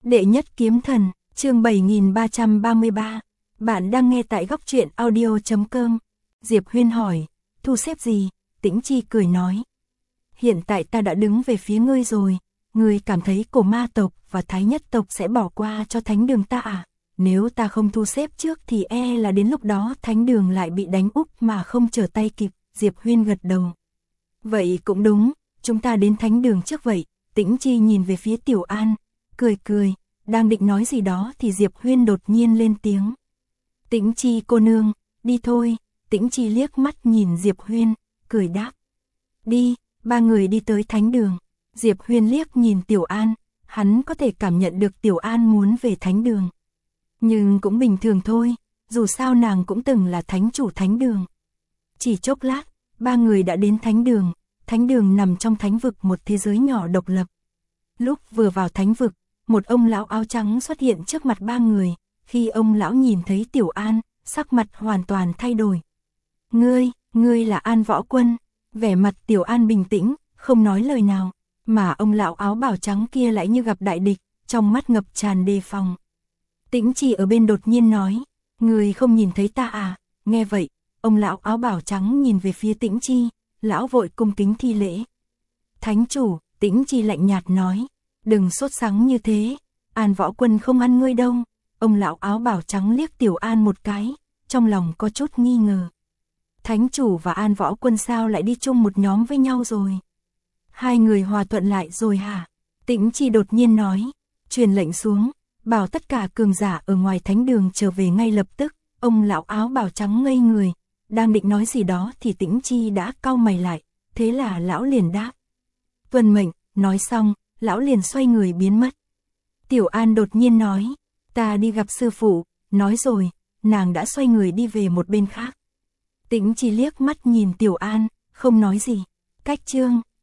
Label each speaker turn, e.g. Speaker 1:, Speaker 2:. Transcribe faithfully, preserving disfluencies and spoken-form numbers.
Speaker 1: Đệ nhất kiếm thần, chương bảy nghìn ba trăm ba mươi ba. Bạn đang nghe tại góc truyện audio chấm com. Diệp Huyên hỏi, thu xếp gì? Tĩnh Chi cười nói. Hiện tại ta đã đứng về phía ngươi rồi, ngươi cảm thấy cổ ma tộc và thái nhất tộc sẽ bỏ qua cho thánh đường ta à? Nếu ta không thu xếp trước thì e là đến lúc đó thánh đường lại bị đánh úp mà không trở tay kịp. Diệp Huyên gật đầu. Vậy cũng đúng, chúng ta đến thánh đường trước vậy. Tĩnh Chi nhìn về phía Tiểu An, cười cười, đang định nói gì đó thì Diệp Huyên đột nhiên lên tiếng. Tĩnh Chi cô nương, đi thôi. Tĩnh Chi liếc mắt nhìn Diệp Huyên, cười đáp. Đi, ba người đi tới thánh đường. Diệp Huyên liếc nhìn Tiểu An, hắn có thể cảm nhận được Tiểu An muốn về thánh đường. Nhưng cũng bình thường thôi, dù sao nàng cũng từng là thánh chủ thánh đường. Chỉ chốc lát, ba người đã đến thánh đường. Thánh đường nằm trong thánh vực, một thế giới nhỏ độc lập. Lúc vừa vào thánh vực, một ông lão áo trắng xuất hiện trước mặt ba người. Khi ông lão nhìn thấy Tiểu An, sắc mặt hoàn toàn thay đổi. Ngươi, ngươi là An Võ Quân. Vẻ mặt Tiểu An bình tĩnh, không nói lời nào. Mà ông lão áo bào trắng kia lại như gặp đại địch, trong mắt ngập tràn đề phòng. Tĩnh Chi ở bên đột nhiên nói, ngươi không nhìn thấy ta à? Nghe vậy, ông lão áo bào trắng nhìn về phía Tĩnh Chi, lão vội cung kính thi lễ. Thánh chủ, Tĩnh Chi lạnh nhạt nói, đừng sốt sắng như thế, An Võ Quân không ăn ngươi đâu. Ông lão áo bào trắng liếc Tiểu An một cái, trong lòng có chút nghi ngờ. Thánh chủ và An Võ Quân sao lại đi chung một nhóm với nhau rồi? Hai người hòa thuận lại rồi hả? Tĩnh Chi đột nhiên nói, truyền lệnh xuống, bảo tất cả cường giả ở ngoài thánh đường trở về ngay lập tức. Ông lão áo bào trắng ngây người, đang định nói gì đó thì Tĩnh Chi đã cau mày lại, thế là lão liền đáp. Tuân mệnh. Nói xong, lão liền xoay người biến mất. Tiểu An đột nhiên nói, ta đi gặp sư phụ. Nói rồi, nàng đã xoay người đi về một bên khác. Tĩnh Chi liếc mắt nhìn Tiểu An, không nói gì. Cách chương,